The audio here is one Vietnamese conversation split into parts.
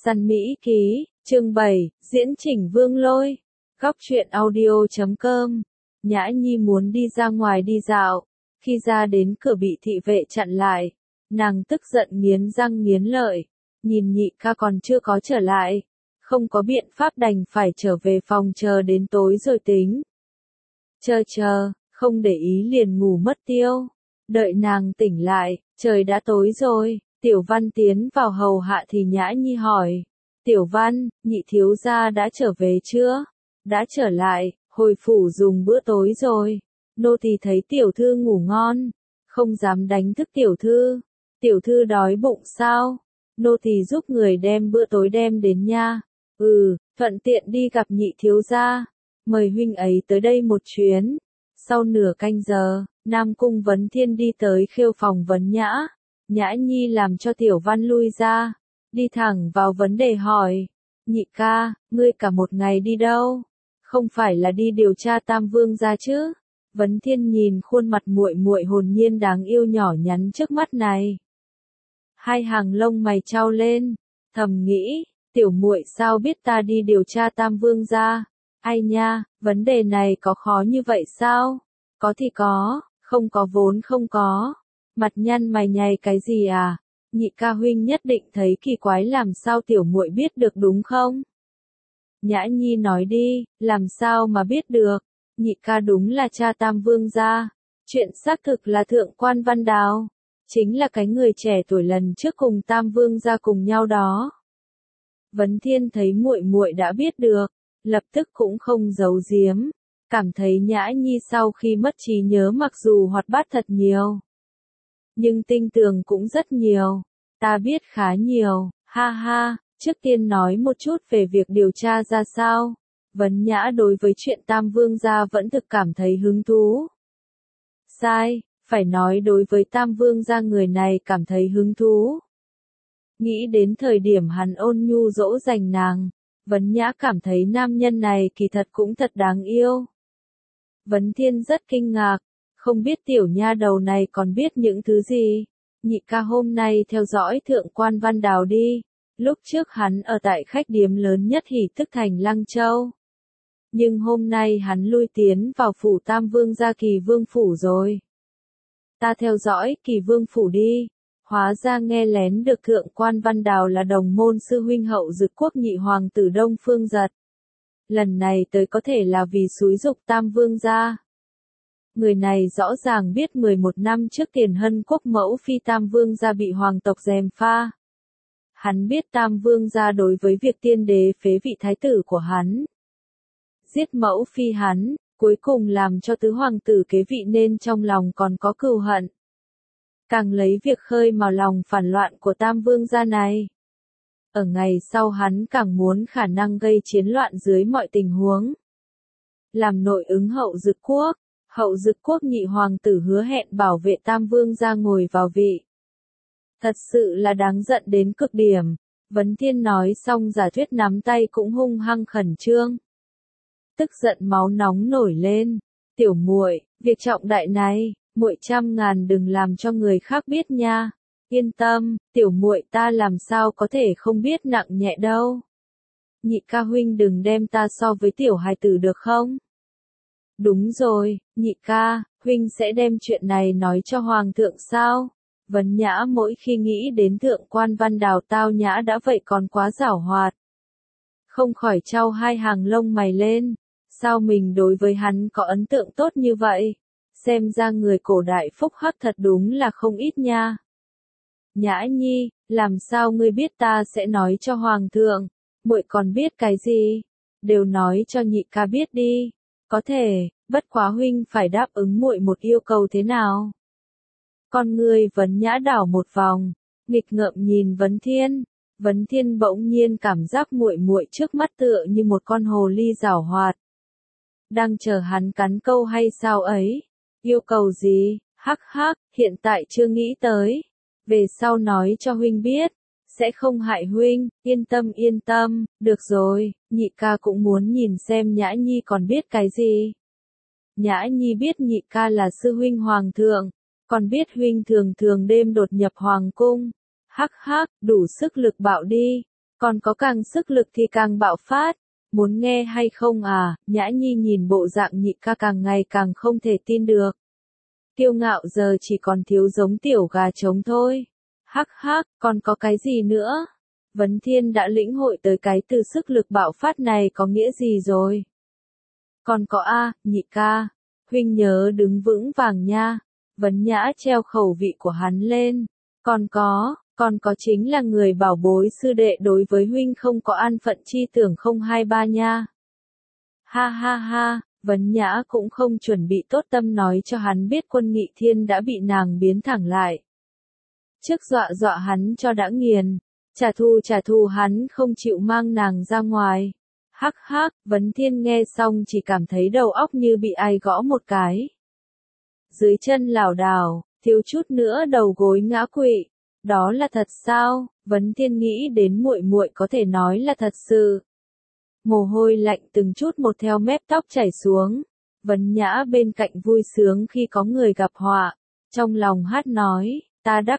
Săn Mỹ Ký, chương 7, diễn chỉnh Vương Lôi. Góc truyện audio.com. Nhã Nhi muốn đi ra ngoài đi dạo. Khi ra đến cửa bị thị vệ chặn lại. Nàng tức giận nghiến răng nghiến lợi. Nhìn nhị ca còn chưa có trở lại. Không có biện pháp đành phải trở về phòng chờ đến tối rồi tính. Chờ, không để ý liền ngủ mất tiêu. Đợi nàng tỉnh lại, trời đã tối rồi. Tiểu Văn tiến vào hầu hạ thì Nhã Nhi hỏi. Tiểu Văn, nhị thiếu gia đã trở về chưa? Đã trở lại, hồi phủ dùng bữa tối rồi. Nô tỳ thấy tiểu thư ngủ ngon, không dám đánh thức tiểu thư. Tiểu thư đói bụng sao? Nô tỳ giúp người đem bữa tối đem đến nha. Thuận tiện đi gặp nhị thiếu gia. Mời huynh ấy tới đây một chuyến. Sau nửa canh giờ, Nam Cung Vấn Thiên đi tới khêu phòng vấn Nhã. Nhã Nhi làm cho Tiểu Văn lui ra, đi thẳng vào vấn đề hỏi. Nhị ca, ngươi cả một ngày đi đâu? Không phải là đi điều tra Tam Vương gia chứ? Vấn Thiên nhìn khuôn mặt muội muội hồn nhiên đáng yêu nhỏ nhắn trước mắt này. Hai hàng lông mày chau lên, thầm nghĩ, tiểu muội sao biết ta đi điều tra Tam Vương gia? Ai nha, vấn đề này có khó như vậy sao? Có thì có, không có vốn không có. Mặt nhăn mày nhày cái gì à? Nhị ca huynh nhất định thấy kỳ quái làm sao tiểu muội biết được đúng không? Nhã Nhi nói đi, làm sao mà biết được? Nhị ca đúng là cha Tam Vương gia. Chuyện xác thực là thượng quan Văn Đào. Chính là cái người trẻ tuổi lần trước cùng Tam Vương gia cùng nhau đó. Vấn Thiên thấy muội muội đã biết được, lập tức cũng không giấu giếm. Cảm thấy Nhã Nhi sau khi mất trí nhớ mặc dù hoạt bát thật nhiều. Nhưng tinh tường cũng rất nhiều. Ta biết khá nhiều, ha ha, trước tiên nói một chút về việc điều tra ra sao. Vấn Nhã đối với chuyện Tam Vương gia vẫn thực cảm thấy hứng thú. Sai, phải nói đối với Tam Vương gia người này cảm thấy hứng thú. Nghĩ đến thời điểm hắn ôn nhu dỗ dành nàng, Vấn Nhã cảm thấy nam nhân này kỳ thật cũng thật đáng yêu. Vấn Thiên rất kinh ngạc. Không biết tiểu nha đầu này còn biết những thứ gì. Nhị ca hôm nay theo dõi thượng quan Văn Đào đi. Lúc trước hắn ở tại khách điếm lớn nhất Hỷ Tức Thành Lăng Châu. Nhưng hôm nay hắn lui tiến vào phủ Tam Vương gia Kỳ Vương phủ rồi. Ta theo dõi Kỳ Vương phủ đi. Hóa ra nghe lén được thượng quan Văn Đào là đồng môn sư huynh hậu Dực Quốc nhị hoàng tử Đông Phương Giật. Lần này tới có thể là vì xúi giục Tam Vương gia. Người này rõ ràng biết 11 năm trước Tiền Hân Quốc mẫu phi Tam Vương gia bị hoàng tộc gièm pha. Hắn biết Tam Vương gia đối với việc tiên đế phế vị thái tử của hắn. Giết mẫu phi hắn, cuối cùng làm cho tứ hoàng tử kế vị nên trong lòng còn có cừu hận. Càng lấy việc khơi mào lòng phản loạn của Tam Vương gia này. Ở ngày sau hắn càng muốn khả năng gây chiến loạn dưới mọi tình huống. Làm nội ứng hậu Dực Quốc. Hậu Dực Quốc nhị hoàng tử hứa hẹn bảo vệ Tam Vương gia ngồi vào vị. Thật sự là đáng giận đến cực điểm. Vấn Thiên nói xong giả thuyết nắm tay cũng hung hăng khẩn trương. Tức giận máu nóng nổi lên. Tiểu muội, việc trọng đại này, muội trăm ngàn đừng làm cho người khác biết nha. Yên tâm, tiểu muội ta làm sao có thể không biết nặng nhẹ đâu. Nhị ca huynh đừng đem ta so với tiểu hài tử được không? Đúng rồi, nhị ca, huynh sẽ đem chuyện này nói cho hoàng thượng sao? Vấn Nhã mỗi khi nghĩ đến thượng quan Văn Đào tao nhã đã vậy còn quá giảo hoạt. Không khỏi chau hai hàng lông mày lên. Sao mình đối với hắn có ấn tượng tốt như vậy? Xem ra người cổ đại phúc hắc thật đúng là không ít nha. Nhã Nhi, làm sao ngươi biết ta sẽ nói cho hoàng thượng? Muội còn biết cái gì? Đều nói cho nhị ca biết đi. Có thể, bất quá huynh phải đáp ứng muội một yêu cầu thế nào? Con ngươi Vấn Nhã đảo một vòng, nghịch ngợm nhìn Vấn Thiên. Vấn Thiên bỗng nhiên cảm giác muội muội trước mắt tựa như một con hồ ly giảo hoạt. Đang chờ hắn cắn câu hay sao ấy? Yêu cầu gì? Hắc hắc, hiện tại chưa nghĩ tới. Về sau nói cho huynh biết. Sẽ không hại huynh, yên tâm, được rồi, nhị ca cũng muốn nhìn xem Nhã Nhi còn biết cái gì. Nhã Nhi biết nhị ca là sư huynh hoàng thượng, còn biết huynh thường thường đêm đột nhập hoàng cung. Hắc hắc, đủ sức lực bạo đi. Còn có càng sức lực thì càng bạo phát. Muốn nghe hay không à? Nhã Nhi nhìn bộ dạng nhị ca càng ngày càng không thể tin được. Kiêu ngạo giờ chỉ còn thiếu giống tiểu gà trống thôi. Hắc hắc, còn có cái gì nữa? Vấn Thiên đã lĩnh hội tới cái từ sức lực bạo phát này có nghĩa gì rồi? Còn có a, nhị ca, huynh nhớ đứng vững vàng nha. Vấn Nhã treo khẩu vị của hắn lên. Còn có chính là người bảo bối sư đệ đối với huynh không có an phận chi tưởng 023 nha. Ha ha ha, Vấn Nhã cũng không chuẩn bị tốt tâm nói cho hắn biết Quân Nghị Thiên đã bị nàng biến thẳng lại. Trước dọa hắn cho đã nghiền, trả thù hắn không chịu mang nàng ra ngoài. Hắc hắc, Vấn Thiên nghe xong chỉ cảm thấy đầu óc như bị ai gõ một cái. Dưới chân lảo đảo, thiếu chút nữa đầu gối ngã quỵ. Đó là thật sao? Vấn Thiên nghĩ đến muội muội có thể nói là thật sự. Mồ hôi lạnh từng chút một theo mép tóc chảy xuống. Vấn Nhã bên cạnh vui sướng khi có người gặp họa. Trong lòng hát nói, ta đắc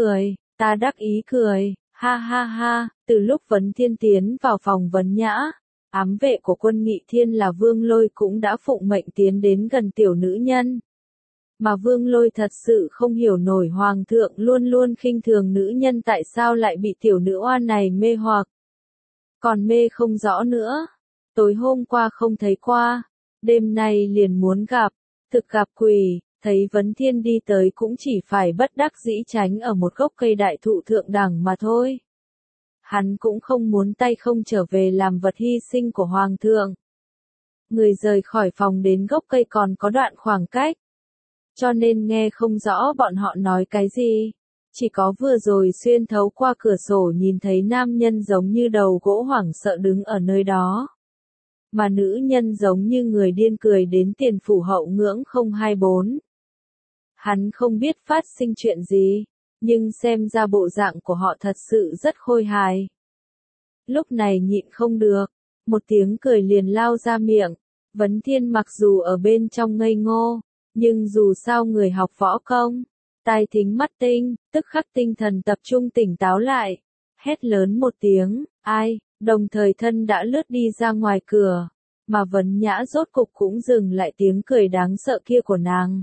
ý cười, ha ha ha. Từ lúc Vấn Thiên tiến vào phòng Vấn Nhã, ám vệ của Quân Nghị Thiên là Vương Lôi cũng đã phụng mệnh tiến đến gần tiểu nữ nhân. Mà Vương Lôi thật sự không hiểu nổi Hoàng thượng luôn luôn khinh thường nữ nhân tại sao lại bị tiểu nữ oan này mê hoặc. Còn mê không rõ nữa. Tối hôm qua không thấy qua, đêm nay liền muốn gặp, thực gặp quỷ, thấy Vấn Thiên đi tới cũng chỉ phải bất đắc dĩ tránh ở một gốc cây đại thụ thượng đẳng mà thôi. Hắn cũng không muốn tay không trở về làm vật hy sinh của Hoàng thượng. Người rời khỏi phòng đến gốc cây còn có đoạn khoảng cách. Cho nên nghe không rõ bọn họ nói cái gì. Chỉ có vừa rồi xuyên thấu qua cửa sổ nhìn thấy nam nhân giống như đầu gỗ hoảng sợ đứng ở nơi đó. Mà nữ nhân giống như người điên cười đến tiền phủ hậu ngưỡng 024. Hắn không biết phát sinh chuyện gì, nhưng xem ra bộ dạng của họ thật sự rất khôi hài. Lúc này nhịn không được, một tiếng cười liền lao ra miệng. Vấn Thiên mặc dù ở bên trong ngây ngô, nhưng dù sao người học võ công, tai thính mắt tinh, tức khắc tinh thần tập trung tỉnh táo lại. Hét lớn một tiếng, ai, đồng thời thân đã lướt đi ra ngoài cửa, mà Vấn Nhã rốt cục cũng dừng lại tiếng cười đáng sợ kia của nàng.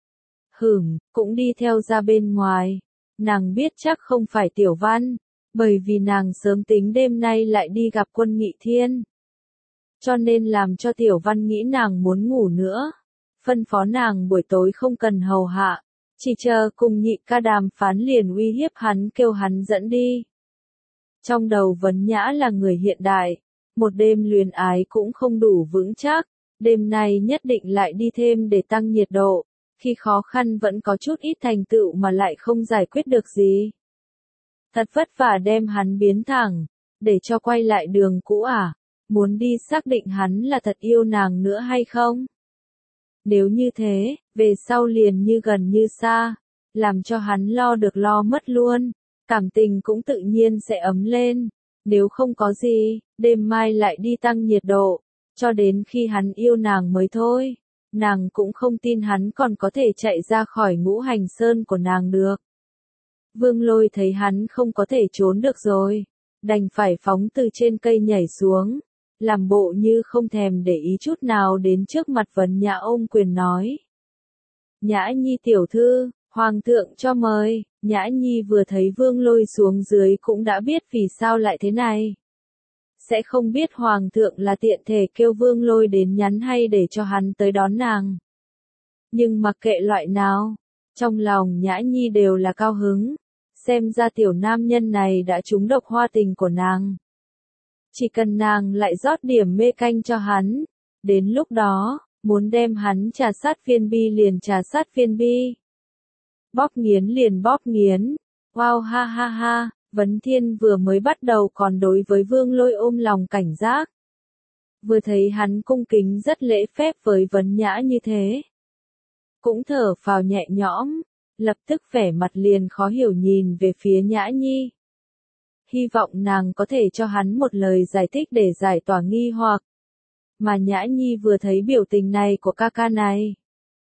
Cũng đi theo ra bên ngoài. Nàng biết chắc không phải Tiểu Văn, bởi vì nàng sớm tính đêm nay lại đi gặp Quân Nghị Thiên. Cho nên làm cho Tiểu Văn nghĩ nàng muốn ngủ nữa. Phân phó nàng buổi tối không cần hầu hạ, chỉ chờ cùng nhị ca đàm phán liền uy hiếp hắn kêu hắn dẫn đi. Trong đầu Vấn Nhã là người hiện đại, một đêm luyến ái cũng không đủ vững chắc, đêm nay nhất định lại đi thêm để tăng nhiệt độ, khi khó khăn vẫn có chút ít thành tựu mà lại không giải quyết được gì. Thật vất vả đem hắn biến thẳng, để cho quay lại đường cũ à, muốn đi xác định hắn là thật yêu nàng nữa hay không? Nếu như thế, về sau liền như gần như xa, làm cho hắn lo được lo mất luôn, cảm tình cũng tự nhiên sẽ ấm lên. Nếu không có gì, đêm mai lại đi tăng nhiệt độ, cho đến khi hắn yêu nàng mới thôi. Nàng cũng không tin hắn còn có thể chạy ra khỏi Ngũ Hành Sơn của nàng được. Vương Lôi thấy hắn không có thể trốn được rồi, đành phải phóng từ trên cây nhảy xuống, làm bộ như không thèm để ý chút nào đến trước mặt Vấn Nhã ôm quyền nói. Nhã Nhi tiểu thư, Hoàng thượng cho mời. Nhã Nhi vừa thấy Vương Lôi xuống dưới cũng đã biết vì sao lại thế này. Sẽ không biết Hoàng thượng là tiện thể kêu Vương Lôi đến nhắn hay để cho hắn tới đón nàng. Nhưng mặc kệ loại nào, trong lòng Nhã Nhi đều là cao hứng. Xem ra tiểu nam nhân này đã trúng độc hoa tình của nàng. Chỉ cần nàng lại rót điểm mê canh cho hắn, đến lúc đó, muốn đem hắn trà sát viên bi liền trà sát viên bi. Bóp nghiến liền bóp nghiến. Wow ha ha ha, Vấn Thiên vừa mới bắt đầu còn đối với Vương Lôi ôm lòng cảnh giác. Vừa thấy hắn cung kính rất lễ phép với Vấn Nhã như thế. Cũng thở phào nhẹ nhõm, lập tức vẻ mặt liền khó hiểu nhìn về phía Nhã Nhi. Hy vọng nàng có thể cho hắn một lời giải thích để giải tỏa nghi hoặc. Mà Nhã Nhi vừa thấy biểu tình này của ca ca này,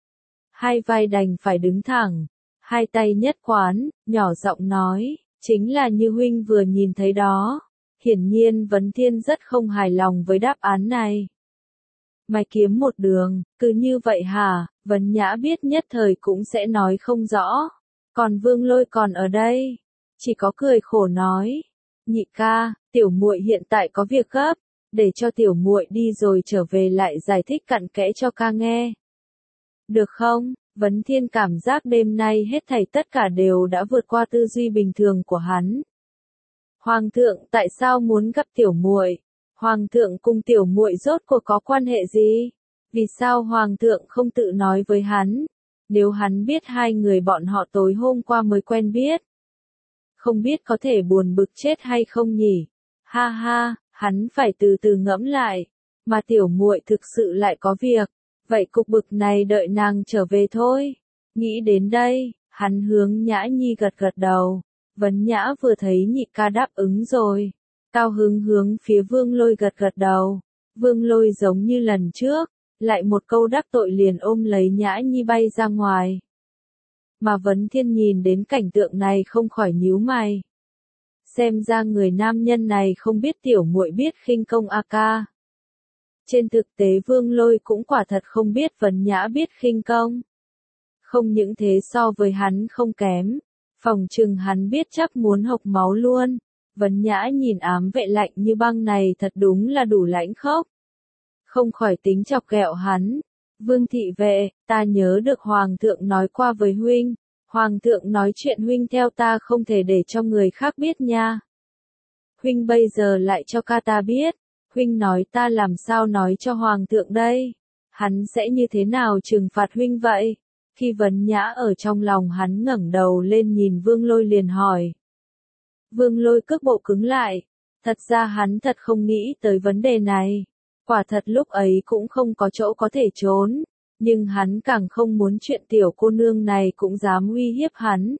hai vai đành phải đứng thẳng, hai tay nhất quán, nhỏ giọng nói, chính là như huynh vừa nhìn thấy đó. Hiển nhiên Vấn Thiên rất không hài lòng với đáp án này. Mày kiếm một đường, cứ như vậy hả? Vấn Nhã biết nhất thời cũng sẽ nói không rõ. Còn Vương Lôi còn ở đây, chỉ có cười khổ nói, nhị ca, tiểu muội hiện tại có việc gấp, để cho tiểu muội đi rồi trở về lại giải thích cặn kẽ cho ca nghe. Được không? Vấn Thiên cảm giác đêm nay hết thảy tất cả đều đã vượt qua tư duy bình thường của hắn. Hoàng thượng tại sao muốn gặp tiểu muội? Hoàng thượng cùng tiểu muội rốt cuộc có quan hệ gì? Vì sao hoàng thượng không tự nói với hắn? Nếu hắn biết hai người bọn họ tối hôm qua mới quen biết, không biết có thể buồn bực chết hay không nhỉ? Ha ha, hắn phải từ từ ngẫm lại, mà tiểu muội thực sự lại có việc, vậy cục bực này đợi nàng trở về thôi. Nghĩ đến đây, hắn hướng Nhã Nhi gật gật đầu. Vấn Nhã vừa thấy nhị ca đáp ứng rồi, cao hứng hướng phía Vương Lôi gật gật đầu. Vương Lôi giống như lần trước, lại một câu đắc tội liền ôm lấy Nhã Nhi bay ra ngoài. Mà Vấn Thiên nhìn đến cảnh tượng này không khỏi nhíu mày. Xem ra người nam nhân này không biết tiểu muội biết khinh công a ca. Trên thực tế Vương Lôi cũng quả thật không biết Vấn Nhã biết khinh công. Không những thế so với hắn không kém, phòng chừng hắn biết chắc muốn hộc máu luôn. Vấn Nhã nhìn ám vệ lạnh như băng này thật đúng là đủ lãnh khốc. Không khỏi tính chọc ghẹo hắn. Vương thị vệ, ta nhớ được Hoàng thượng nói qua với huynh. Hoàng thượng nói chuyện huynh theo ta không thể để cho người khác biết nha. Huynh bây giờ lại cho ca ta biết. Huynh nói ta làm sao nói cho Hoàng thượng đây? Hắn sẽ như thế nào trừng phạt huynh vậy? Khi Vấn Nhã ở trong lòng hắn ngẩng đầu lên nhìn Vương Lôi liền hỏi. Vương Lôi cước bộ cứng lại. Thật ra hắn thật không nghĩ tới vấn đề này. Quả thật lúc ấy cũng không có chỗ có thể trốn. Nhưng hắn càng không muốn chuyện tiểu cô nương này cũng dám uy hiếp hắn.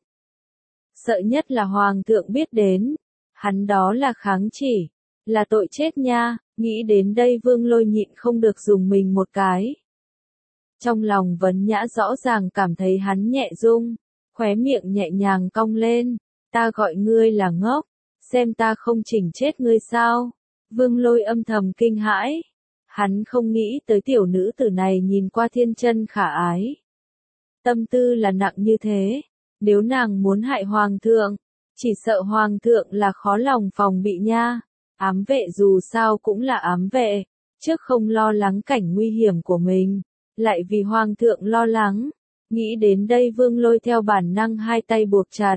Sợ nhất là Hoàng thượng biết đến. Hắn đó là kháng chỉ. Là tội chết nha. Nghĩ đến đây Vương Lôi nhịn không được dùng mình một cái. Trong lòng Vấn Nhã rõ ràng cảm thấy hắn nhẹ rung. Khóe miệng nhẹ nhàng cong lên. Ta gọi ngươi là ngốc. Xem ta không chỉnh chết ngươi sao. Vương Lôi âm thầm kinh hãi. Hắn không nghĩ tới tiểu nữ tử này nhìn qua thiên chân khả ái. Tâm tư là nặng như thế. Nếu nàng muốn hại Hoàng thượng, chỉ sợ Hoàng thượng là khó lòng phòng bị nha. Ám vệ dù sao cũng là ám vệ. Trước không lo lắng cảnh nguy hiểm của mình, lại vì Hoàng thượng lo lắng. Nghĩ đến đây Vương Lôi theo bản năng hai tay buộc chặt.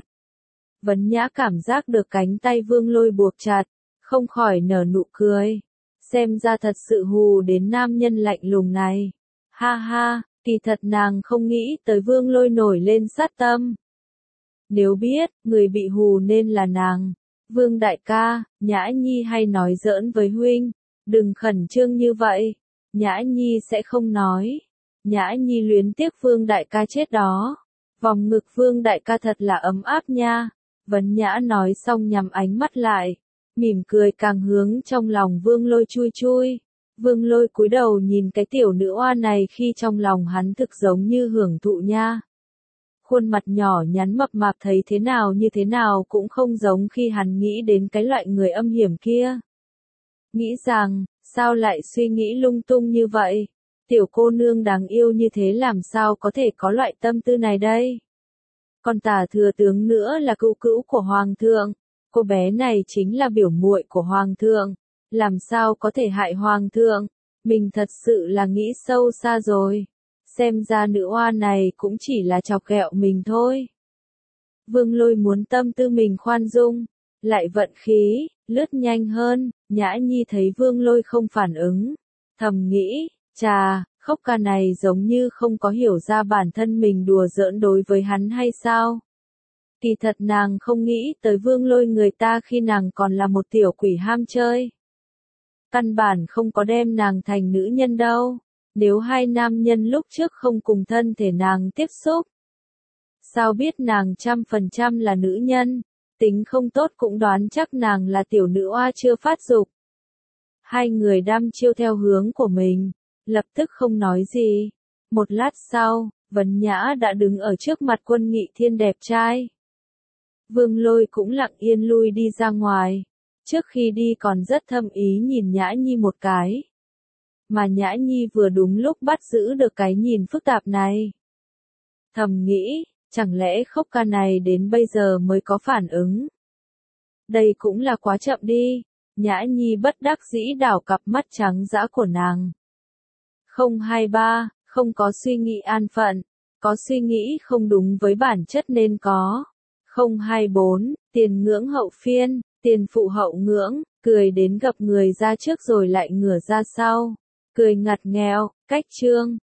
Vấn Nhã cảm giác được cánh tay Vương Lôi buộc chặt, không khỏi nở nụ cười. Xem ra thật sự hù đến nam nhân lạnh lùng này. Ha ha, kỳ thật nàng không nghĩ tới Vương Lôi nổi lên sát tâm. Nếu biết, người bị hù nên là nàng. Vương đại ca, Nhã Nhi hay nói giỡn với huynh. Đừng khẩn trương như vậy. Nhã Nhi sẽ không nói. Nhã Nhi luyến tiếc Vương đại ca chết đó. Vòng ngực Vương đại ca thật là ấm áp nha. Vấn Nhã nói xong nhắm ánh mắt lại. Mỉm cười càng hướng trong lòng Vương Lôi chui chui. Vương Lôi cúi đầu nhìn cái tiểu nữ oa này khi trong lòng hắn thực giống như hưởng thụ nha. Khuôn mặt nhỏ nhắn mập mạp thấy thế nào cũng không giống khi hắn nghĩ đến cái loại người âm hiểm kia. Nghĩ rằng, sao lại suy nghĩ lung tung như vậy? Tiểu cô nương đáng yêu như thế làm sao có thể có loại tâm tư này đây? Còn tả thừa tướng nữa là cữu cữu của Hoàng thượng. Cô bé này chính là biểu muội của Hoàng thượng. Làm sao có thể hại Hoàng thượng? Mình thật sự là nghĩ sâu xa rồi. Xem ra nữ oa này cũng chỉ là chọc ghẹo mình thôi. Vương Lôi muốn tâm tư mình khoan dung, lại vận khí, lướt nhanh hơn. Nhã Nhi thấy Vương Lôi không phản ứng, thầm nghĩ, chà, khóc ca này giống như không có hiểu ra bản thân mình đùa giỡn đối với hắn hay sao. Kỳ thật nàng không nghĩ tới Vương Lôi người ta khi nàng còn là một tiểu quỷ ham chơi. Căn bản không có đem nàng thành nữ nhân đâu. Nếu hai nam nhân lúc trước không cùng thân thể nàng tiếp xúc, sao biết nàng 100% là nữ nhân, tính không tốt cũng đoán chắc nàng là tiểu nữ oa chưa phát dục. Hai người đăm chiêu theo hướng của mình, lập tức không nói gì. Một lát sau, Vấn Nhã đã đứng ở trước mặt Quân Nghị Thiên đẹp trai. Vương Lôi cũng lặng yên lui đi ra ngoài. Trước khi đi còn rất thâm ý nhìn Nhã Nhi một cái. Mà Nhã Nhi vừa đúng lúc bắt giữ được cái nhìn phức tạp này. Thầm nghĩ, chẳng lẽ khốc ca này đến bây giờ mới có phản ứng. Đây cũng là quá chậm đi. Nhã Nhi bất đắc dĩ đảo cặp mắt trắng dã của nàng. 023, không có suy nghĩ an phận, có suy nghĩ không đúng với bản chất nên có. 024, tiền ngưỡng hậu phiên, tiền phụ hậu ngưỡng, cười đến gặp người ra trước rồi lại ngửa ra sau. Cười ngặt nghèo, cách chương.